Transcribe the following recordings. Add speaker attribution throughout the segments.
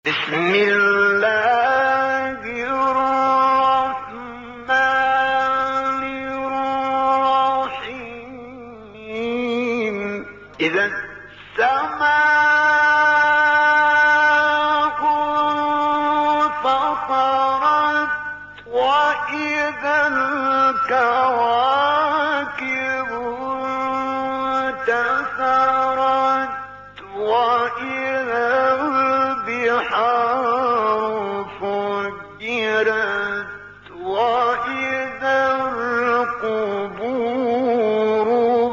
Speaker 1: بسم الله الرحمن الرحيم إذا السماء انفطرت وإذا الكواكب انتثرت وإذا البحار فجرت وإذا القبور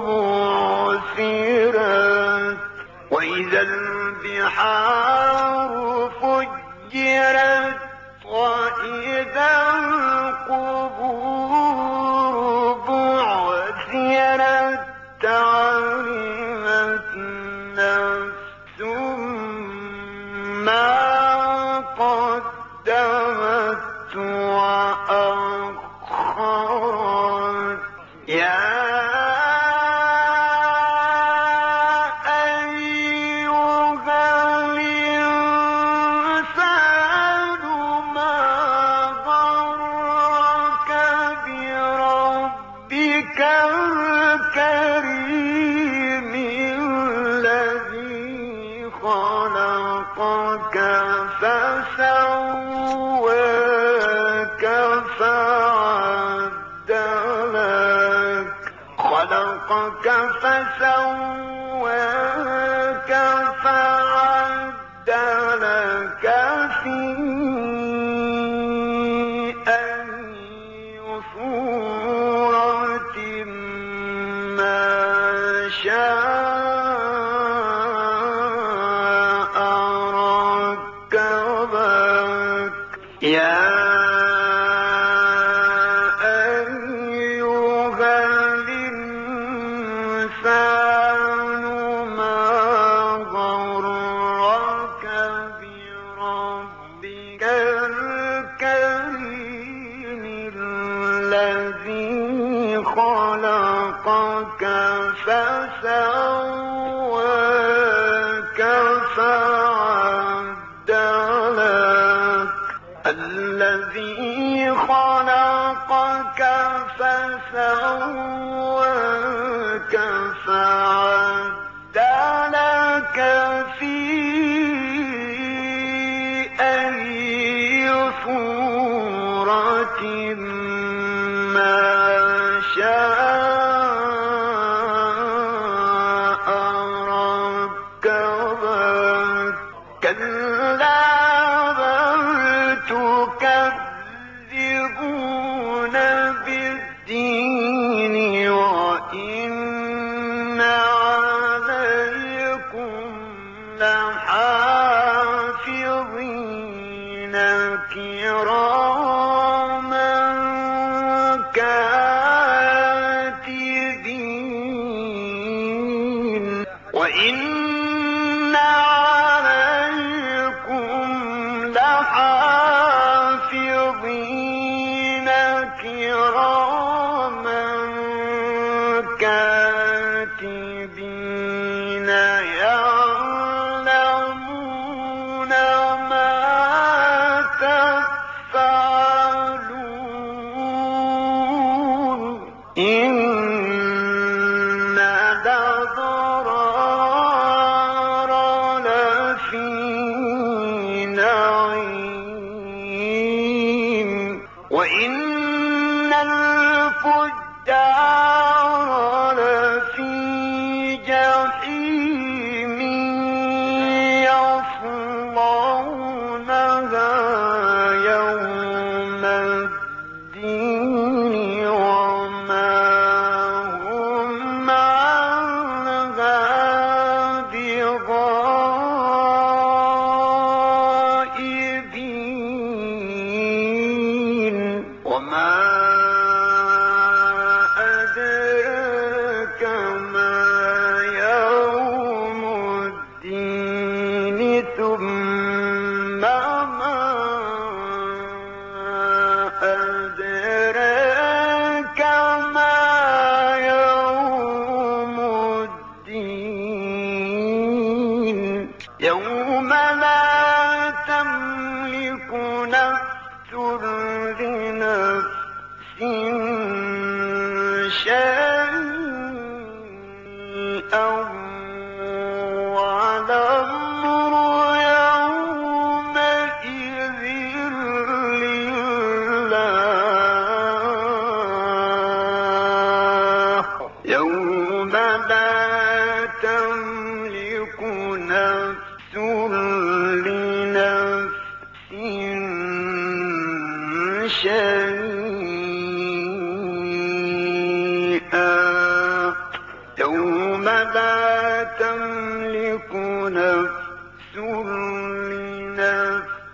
Speaker 1: بعثرت وإذا البحار فجرت وإذا القبور بعثرت علمت نفس ما قدمت وأخرت يا أيها الإنسان ما غرك بربك الكريم الذي خلقك فسواك فعدلك فعدلك في أي صورة ما شاء ركبك يا أيها الإنسان ما غرك بربك الكريم الذي خلقك فسواك فعدلك الذي خلقك فسواك فعدلك في أي صورة ما شاء ركبك كلا بل تكذبون بالدين وإن عليكم لحافظين كراما كاتبين وإن عليكم لحافظين كراما كاتبين يعلمون ما تفعلون إن الأبرار لفي نعيم وإن الفجار لفي جحيم يصلونها يوم الدين وما هم عنها بغائبين وما أدراك لنفس شيئا والأمر يومئذ لله يوم لا تملك نفس لنفس شيئا يوم لا تملك نفس لنفس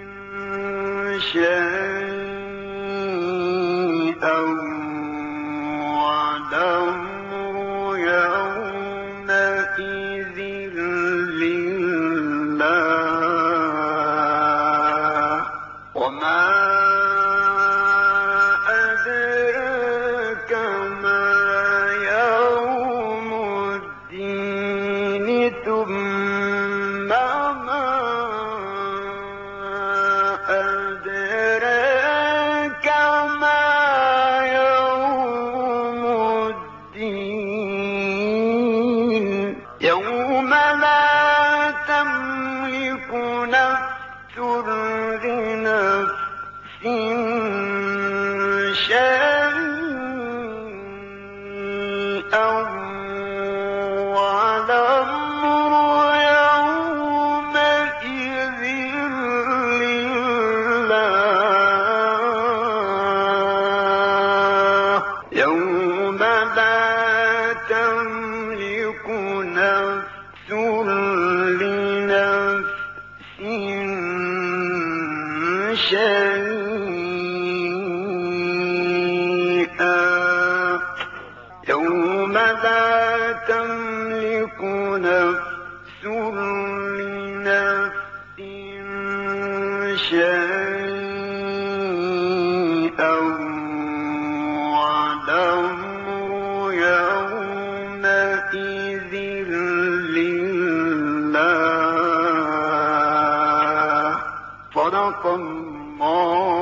Speaker 1: شيئا والأمر يومئذ لله وما أدراك ما يوم الدين ثم ما أدراك ما يوم الدين يوم لا تملك نفس لنفس شيئا والأمر يومئذ لله يوم لا تملك نفس لنفس شيئا يوم لا تملك نفس لنفس شيئا والأمر يومئذ لله صدق الله